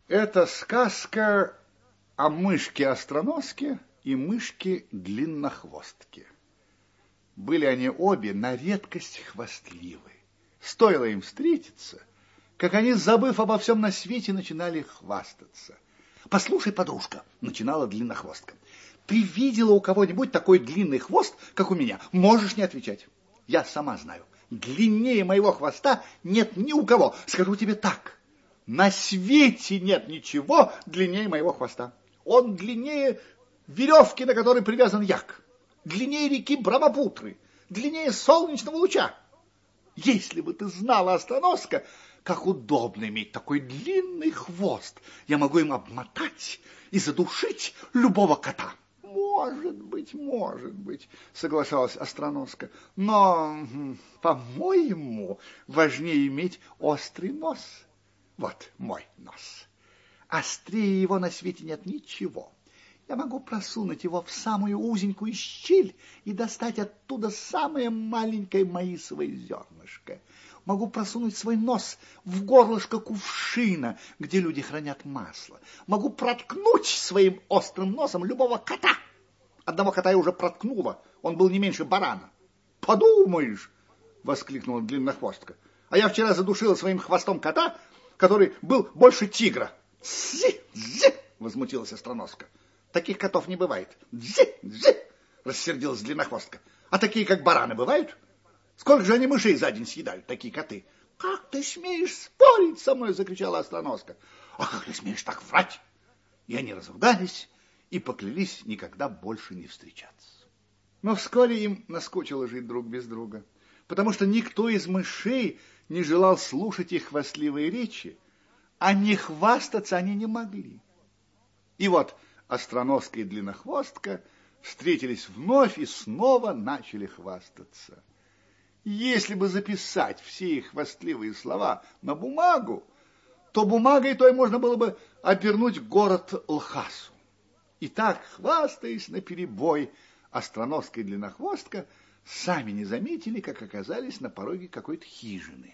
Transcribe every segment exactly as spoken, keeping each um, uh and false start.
Это сказка о мышке-остроноске и мышке-длиннохвостке. Были они обе на редкость хвастливы. Стоило им встретиться, как они, забыв обо всем на свете, начинали хвастаться. «Послушай, подружка», — начинала длиннохвостка, — «ты видела у кого-нибудь такой длинный хвост, как у меня? Можешь не отвечать. Я сама знаю, длиннее моего хвоста нет ни у кого. Скажу тебе так, на свете нет ничего длиннее моего хвоста. Он длиннее веревки, на которой привязан як, длиннее реки Брамапутры, длиннее солнечного луча. Если бы ты знала, остроноска, как удобно иметь такой длинный хвост. Я могу им обмотать и задушить любого кота». «Может быть, может быть», — соглашалась остроноска, «но, по-моему, важнее иметь острый нос. Вот мой нос. Острее его на свете нет ничего. Я могу просунуть его в самую узенькую щель и достать оттуда самое маленькое маисовое зернышко. Могу просунуть свой нос в горлышко кувшина, где люди хранят масло. Могу проткнуть своим острым носом любого кота. Одного кота я уже проткнула, он был не меньше барана». «Подумаешь!» — воскликнула длиннохвостка. «А я вчера задушила своим хвостом кота, который был больше тигра». «Зи! Зи!» — возмутилась остроноска. «Таких котов не бывает». «Зи! Зи!» — рассердилась длиннохвостка. «А такие, как бараны, бывают? Сколько же они мышей за день съедают, такие коты?» «Как ты смеешь спорить со мной?» — закричала остроноска. «А как ты смеешь так врать?» И они разругались и поклялись никогда больше не встречаться. Но вскоре им наскучило жить друг без друга, потому что никто из мышей не желал слушать их хвастливые речи, а не хвастаться они не могли. И вот остроноска и длиннохвостка встретились вновь и снова начали хвастаться. Если бы записать все их хвастливые слова на бумагу, то бумагой той можно было бы обернуть город Лхасу. И так, хвастаясь наперебой, остроноска и длиннохвостка сами не заметили, как оказались на пороге какой-то хижины.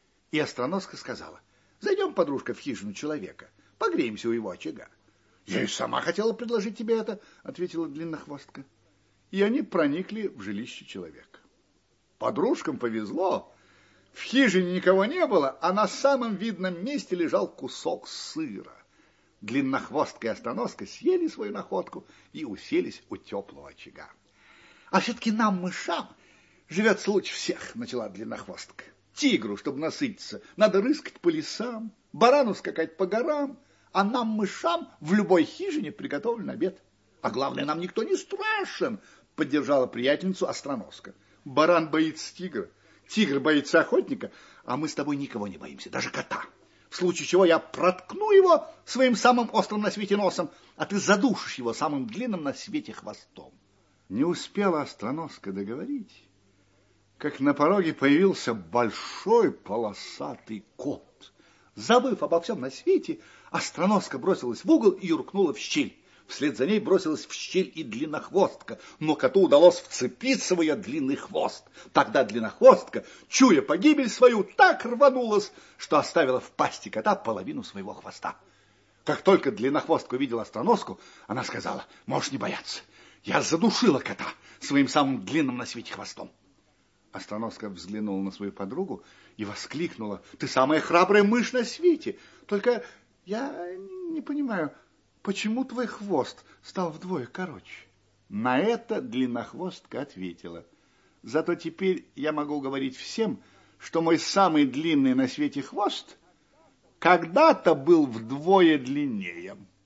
И остроноска сказала: «Зайдем, подружка, в хижину человека, погреемся у его очага». «Я и сама хотела предложить тебе это», — ответила длиннохвостка. И они проникли в жилище человека. Подружкам повезло. В хижине никого не было, а на самом видном месте лежал кусок сыра. Длиннохвостка и остроноска съели свою находку и уселись у теплого очага. «А все-таки нам, мышам, живется лучше всех», — начала длиннохвостка. «Тигру, чтобы насытиться, надо рыскать по лесам, барану скакать по горам, а нам, мышам, в любой хижине приготовлен обед. А главное, нам никто не страшен», — поддержала приятельницу остроноска. «Баран боится тигра, тигр боится охотника, а мы с тобой никого не боимся, даже кота. В случае чего я проткну его своим самым острым на свете носом, а ты задушишь его самым длинным на свете хвостом». Не успела остроноска договорить, как на пороге появился большой полосатый кот. Забыв обо всем на свете, остроноска бросилась в угол и юркнула в щель. Вслед за ней бросилась в щель и длиннохвостка, но коту удалось вцепиться в ее длинный хвост. Тогда длиннохвостка, чуя погибель свою, так рванулась, что оставила в пасти кота половину своего хвоста. Как только длиннохвостка увидела остроноску, она сказала: «Можешь не бояться, я задушила кота своим самым длинным на свете хвостом». Остроноска взглянула на свою подругу и воскликнула: «Ты самая храбрая мышь на свете! Только я не понимаю, почему твой хвост стал вдвое короче?» На это длиннохвостка ответила: «Зато теперь я могу говорить всем, что мой самый длинный на свете хвост когда-то был вдвое длиннее».